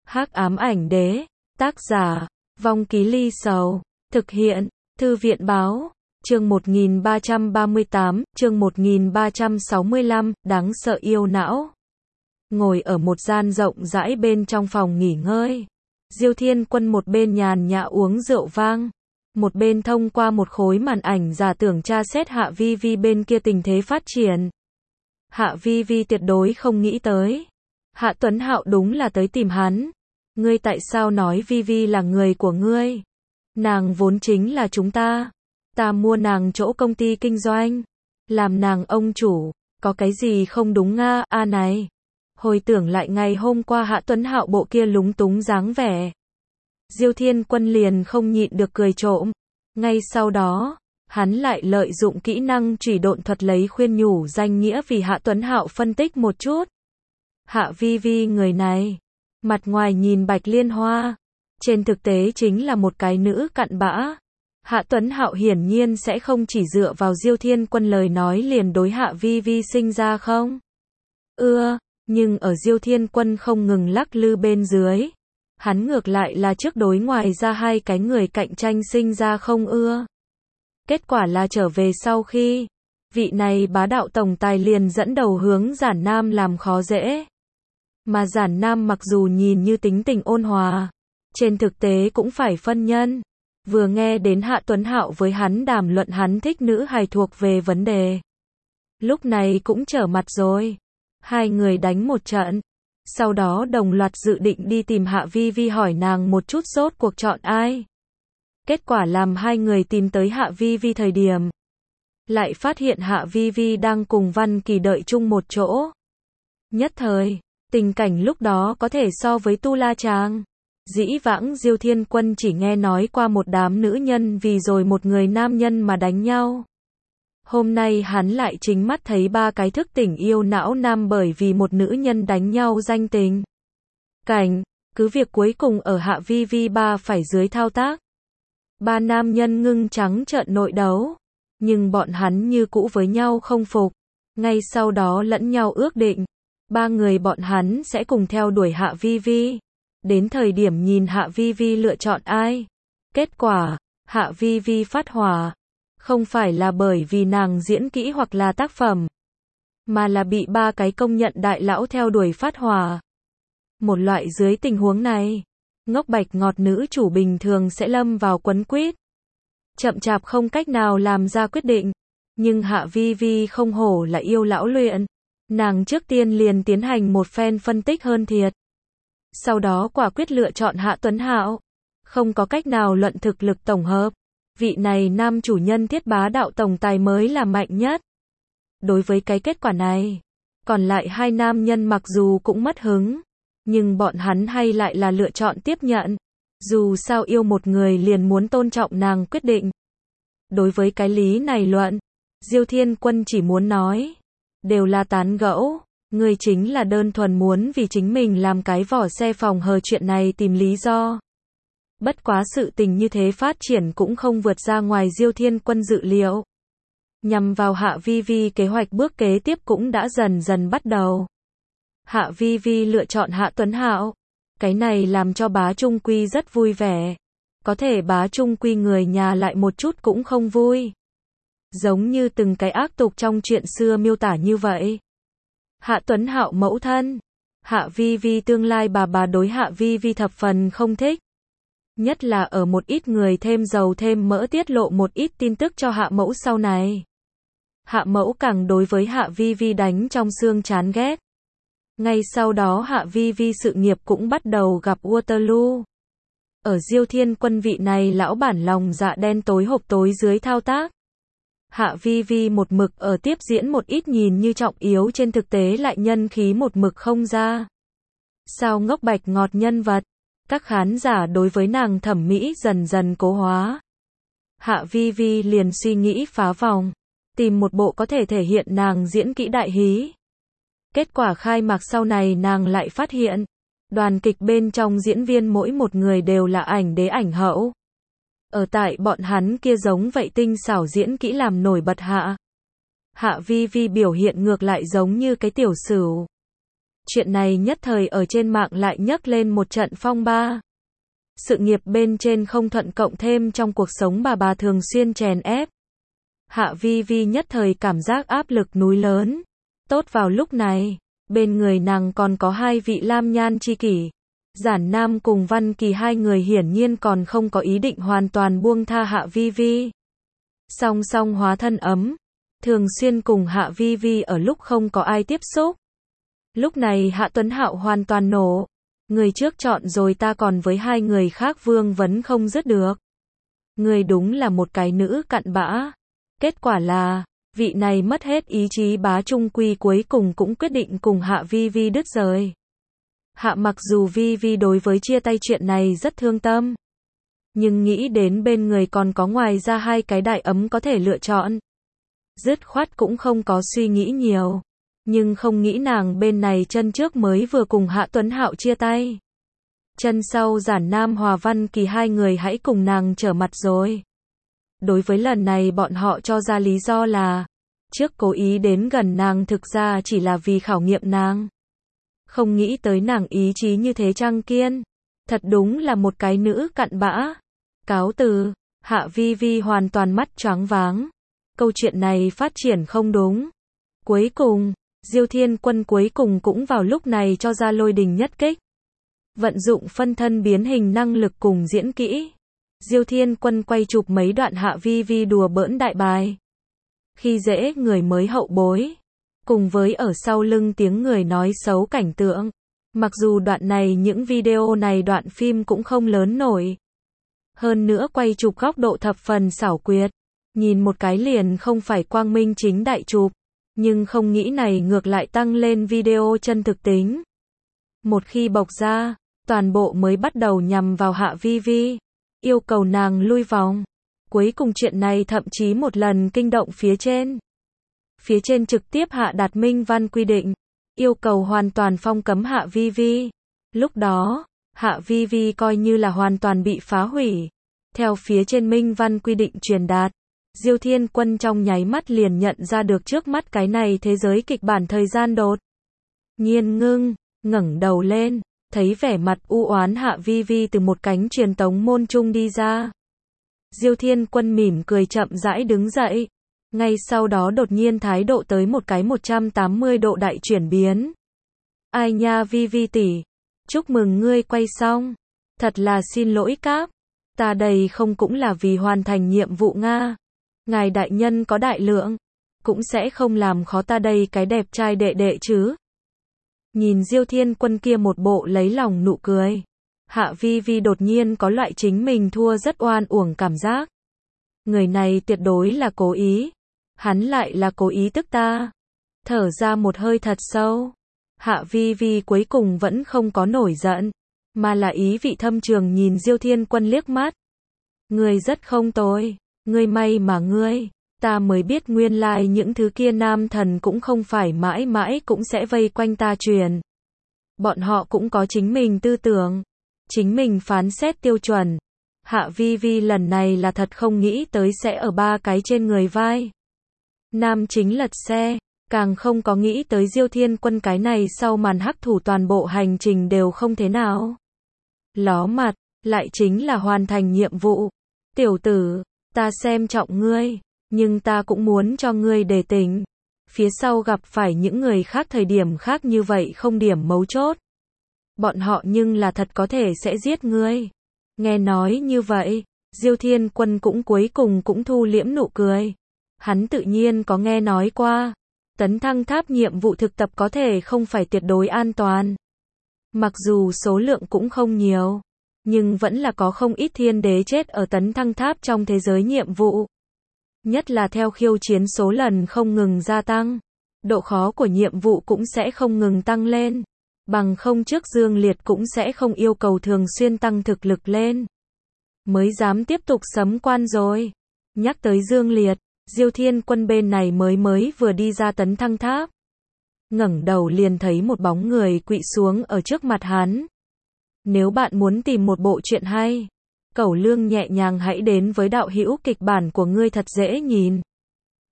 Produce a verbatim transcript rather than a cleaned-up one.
Hắc ám ảnh đế, tác giả, Vong Ký Ly Sầu, thực hiện, Thư viện báo, chương một nghìn ba trăm ba mươi tám, chương một nghìn ba trăm sáu mươi lăm, đáng sợ yêu não. Ngồi ở một gian rộng rãi bên trong phòng nghỉ ngơi, Diêu Thiên Quân một bên nhàn nhã uống rượu vang, một bên thông qua một khối màn ảnh giả tưởng tra xét Hạ Vi Vi bên kia tình thế phát triển. Hạ Vi Vi tuyệt đối không nghĩ tới, Hạ Tuấn Hạo đúng là tới tìm hắn. Ngươi tại sao nói Vi Vi là người của ngươi? Nàng vốn chính là chúng ta. Ta mua nàng chỗ công ty kinh doanh, làm nàng ông chủ, có cái gì không đúng nga? A này, hồi tưởng lại ngày hôm qua Hạ Tuấn Hạo bộ kia lúng túng dáng vẻ, Diêu Thiên Quân liền không nhịn được cười trộm. Ngay sau đó, hắn lại lợi dụng kỹ năng chủy độn thuật lấy khuyên nhủ danh nghĩa vì Hạ Tuấn Hạo phân tích một chút. Hạ Vi Vi người này, mặt ngoài nhìn bạch liên hoa, trên thực tế chính là một cái nữ cặn bã. Hạ Tuấn Hạo hiển nhiên sẽ không chỉ dựa vào Diêu Thiên Quân lời nói liền đối Hạ Vi Vi sinh ra không ưa, nhưng ở Diêu Thiên Quân không ngừng lắc lư bên dưới, hắn ngược lại là trước đối ngoài ra hai cái người cạnh tranh sinh ra không ưa. Kết quả là trở về sau khi, vị này bá đạo tổng tài liền dẫn đầu hướng Giản Nam làm khó dễ. Mà Giản Nam mặc dù nhìn như tính tình ôn hòa, trên thực tế cũng phải phân nhân. Vừa nghe đến Hạ Tuấn Hạo với hắn đàm luận hắn thích nữ hài thuộc về vấn đề, lúc này cũng trở mặt rồi. Hai người đánh một trận, sau đó đồng loạt dự định đi tìm Hạ Vi Vi hỏi nàng một chút rốt cuộc chọn ai. Kết quả làm hai người tìm tới Hạ Vi Vi thời điểm, lại phát hiện Hạ Vi Vi đang cùng Văn Kỳ đợi chung một chỗ. Nhất thời, tình cảnh lúc đó có thể so với Tu La Tràng. Dĩ vãng Diêu Thiên Quân chỉ nghe nói qua một đám nữ nhân vì rồi một người nam nhân mà đánh nhau. Hôm nay hắn lại chính mắt thấy ba cái thức tỉnh yêu não nam bởi vì một nữ nhân đánh nhau danh tình. Cảnh, cứ việc cuối cùng ở Hạ Vi Vi ba phải dưới thao tác. Ba nam nhân ngưng trắng trợn nội đấu, nhưng bọn hắn như cũ với nhau không phục. Ngay sau đó lẫn nhau ước định, ba người bọn hắn sẽ cùng theo đuổi Hạ Vi Vi. Đến thời điểm nhìn Hạ Vi Vi lựa chọn ai. Kết quả, Hạ Vi Vi phát hỏa. Không phải là bởi vì nàng diễn kỹ hoặc là tác phẩm, mà là bị ba cái công nhận đại lão theo đuổi phát hỏa. Một loại dưới tình huống này, ngốc bạch ngọt nữ chủ bình thường sẽ lâm vào quấn quýt, chậm chạp không cách nào làm ra quyết định. Nhưng Hạ Vi Vi không hổ là yêu lão luyện. Nàng trước tiên liền tiến hành một phen phân tích hơn thiệt. Sau đó quả quyết lựa chọn Hạ Tuấn Hạo. Không có cách nào luận thực lực tổng hợp, vị này nam chủ nhân thiết bá đạo tổng tài mới là mạnh nhất. Đối với cái kết quả này, còn lại hai nam nhân mặc dù cũng mất hứng, nhưng bọn hắn hay lại là lựa chọn tiếp nhận. Dù sao yêu một người liền muốn tôn trọng nàng quyết định. Đối với cái lý này luận, Diêu Thiên Quân chỉ muốn nói, đều là tán gẫu. Người chính là đơn thuần muốn vì chính mình làm cái vỏ xe phòng hờ chuyện này tìm lý do. Bất quá sự tình như thế phát triển cũng không vượt ra ngoài Diêu Thiên Quân dự liệu. Nhằm vào Hạ Vi Vi kế hoạch bước kế tiếp cũng đã dần dần bắt đầu. Hạ Vi Vi lựa chọn Hạ Tuấn Hạo. Cái này làm cho bá Trung Quy rất vui vẻ. Có thể bá Trung Quy người nhà lại một chút cũng không vui. Giống như từng cái ác tục trong chuyện xưa miêu tả như vậy. Hạ Tuấn Hạo mẫu thân, Hạ Vi Vi tương lai bà bà đối Hạ Vi Vi thập phần không thích. Nhất là ở một ít người thêm dầu thêm mỡ tiết lộ một ít tin tức cho Hạ mẫu sau này. Hạ mẫu càng đối với Hạ Vi Vi đánh trong xương chán ghét. Ngay sau đó Hạ Vi Vi sự nghiệp cũng bắt đầu gặp Waterloo. Ở Diêu Thiên Quân vị này lão bản lòng dạ đen tối hộp tối dưới thao tác. Hạ Vi Vi một mực ở tiếp diễn một ít nhìn như trọng yếu trên thực tế lại nhân khí một mực không ra. Sao ngốc bạch ngọt nhân vật, các khán giả đối với nàng thẩm mỹ dần dần cố hóa. Hạ Vi Vi liền suy nghĩ phá vòng, tìm một bộ có thể thể hiện nàng diễn kỹ đại hí. Kết quả khai mạc sau này nàng lại phát hiện, đoàn kịch bên trong diễn viên mỗi một người đều là ảnh đế ảnh hậu. Ở tại bọn hắn kia giống vậy tinh xảo diễn kỹ làm nổi bật Hạ. Hạ Vi Vi biểu hiện ngược lại giống như cái tiểu sửu. Chuyện này nhất thời ở trên mạng lại nhấc lên một trận phong ba. Sự nghiệp bên trên không thuận cộng thêm trong cuộc sống bà bà thường xuyên chèn ép. Hạ Vi Vi nhất thời cảm giác áp lực núi lớn. Tốt vào lúc này, bên người nàng còn có hai vị lam nhan chi kỷ. Giản Nam cùng Văn Kỳ hai người hiển nhiên còn không có ý định hoàn toàn buông tha Hạ Vi Vi. Song song hóa thân ấm, thường xuyên cùng Hạ Vi Vi ở lúc không có ai tiếp xúc. Lúc này Hạ Tuấn Hạo hoàn toàn nổ. Người trước chọn rồi ta còn với hai người khác vương vấn không dứt được. Người đúng là một cái nữ cặn bã. Kết quả là, vị này mất hết ý chí bá trung quy cuối cùng cũng quyết định cùng Hạ Vi Vi đứt rời. Hạ mặc dù Vi Vi đối với chia tay chuyện này rất thương tâm. Nhưng nghĩ đến bên người còn có ngoài ra hai cái đại ấm có thể lựa chọn. Dứt khoát cũng không có suy nghĩ nhiều. Nhưng không nghĩ nàng bên này chân trước mới vừa cùng Hạ Tuấn Hạo chia tay. Chân sau Giản Nam Hòa Văn Kỳ hai người hãy cùng nàng trở mặt rồi. Đối với lần này bọn họ cho ra lý do là, trước cố ý đến gần nàng thực ra chỉ là vì khảo nghiệm nàng. Không nghĩ tới nàng ý chí như thế trăng kiên. Thật đúng là một cái nữ cặn bã. Cáo từ, Hạ Vi Vi hoàn toàn mắt choáng váng. Câu chuyện này phát triển không đúng. Cuối cùng, Diêu Thiên Quân cuối cùng cũng vào lúc này cho ra lôi đình nhất kích. Vận dụng phân thân biến hình năng lực cùng diễn kỹ. Diêu Thiên Quân quay chụp mấy đoạn Hạ Vi Vi đùa bỡn đại bài. Khi dễ người mới hậu bối. Cùng với ở sau lưng tiếng người nói xấu cảnh tượng. Mặc dù đoạn này những video này đoạn phim cũng không lớn nổi. Hơn nữa quay chụp góc độ thập phần xảo quyệt. Nhìn một cái liền không phải quang minh chính đại chụp. Nhưng không nghĩ này ngược lại tăng lên video chân thực tính. Một khi bộc ra, toàn bộ mới bắt đầu nhằm vào Hạ Vi Vi. Yêu cầu nàng lui vòng. Cuối cùng chuyện này thậm chí một lần kinh động phía trên. Phía trên trực tiếp hạ đạt minh văn quy định. Yêu cầu hoàn toàn phong cấm Hạ Vi Vi. Lúc đó, Hạ Vi Vi coi như là hoàn toàn bị phá hủy. Theo phía trên minh văn quy định truyền đạt. Diêu Thiên Quân trong nháy mắt liền nhận ra được trước mắt cái này thế giới kịch bản thời gian đột nhiên ngưng, ngẩng đầu lên, thấy vẻ mặt u oán Hạ Vi Vi từ một cánh truyền tống môn trung đi ra. Diêu Thiên Quân mỉm cười chậm rãi đứng dậy, ngay sau đó đột nhiên thái độ tới một cái một trăm tám mươi độ đại chuyển biến. Ai nha Vi Vi tỷ, chúc mừng ngươi quay xong, thật là xin lỗi cáp, ta đây không cũng là vì hoàn thành nhiệm vụ Nga. Ngài đại nhân có đại lượng, cũng sẽ không làm khó ta đây cái đẹp trai đệ đệ chứ. Nhìn Diêu Thiên Quân kia một bộ lấy lòng nụ cười. Hạ Vi Vi đột nhiên có loại chính mình thua rất oan uổng cảm giác. Người này tuyệt đối là cố ý. Hắn lại là cố ý tức ta. Thở ra một hơi thật sâu. Hạ Vi Vi cuối cùng vẫn không có nổi giận. Mà là ý vị thâm trường nhìn Diêu Thiên Quân liếc mắt. Người rất không tồi. Ngươi may mà ngươi, ta mới biết nguyên lai những thứ kia nam thần cũng không phải mãi mãi cũng sẽ vây quanh ta truyền. Bọn họ cũng có chính mình tư tưởng, chính mình phán xét tiêu chuẩn. Hạ Vi Vi lần này là thật không nghĩ tới sẽ ở ba cái trên người vai. Nam chính lật xe, càng không có nghĩ tới Diêu Thiên Quân cái này sau màn hắc thủ toàn bộ hành trình đều không thế nào. Ló mặt, lại chính là hoàn thành nhiệm vụ. Tiểu tử, ta xem trọng ngươi, nhưng ta cũng muốn cho ngươi đề tỉnh. Phía sau gặp phải những người khác thời điểm khác như vậy không điểm mấu chốt. Bọn họ nhưng là thật có thể sẽ giết ngươi. Nghe nói như vậy, Diêu Thiên Quân cũng cuối cùng cũng thu liễm nụ cười. Hắn tự nhiên có nghe nói qua. Tấn thăng tháp nhiệm vụ thực tập có thể không phải tuyệt đối an toàn. Mặc dù số lượng cũng không nhiều. Nhưng vẫn là có không ít thiên đế chết ở tấn thăng tháp trong thế giới nhiệm vụ. Nhất là theo khiêu chiến số lần không ngừng gia tăng. Độ khó của nhiệm vụ cũng sẽ không ngừng tăng lên. Bằng không trước Dương Liệt cũng sẽ không yêu cầu thường xuyên tăng thực lực lên. Mới dám tiếp tục sấm quan rồi. Nhắc tới Dương Liệt, Diêu Thiên Quân bên này mới mới vừa đi ra tấn thăng tháp. Ngẩng đầu liền thấy một bóng người quỵ xuống ở trước mặt hắn. Nếu bạn muốn tìm một bộ truyện hay, Cẩu Lương nhẹ nhàng hãy đến với đạo hữu kịch bản của ngươi thật dễ nhìn.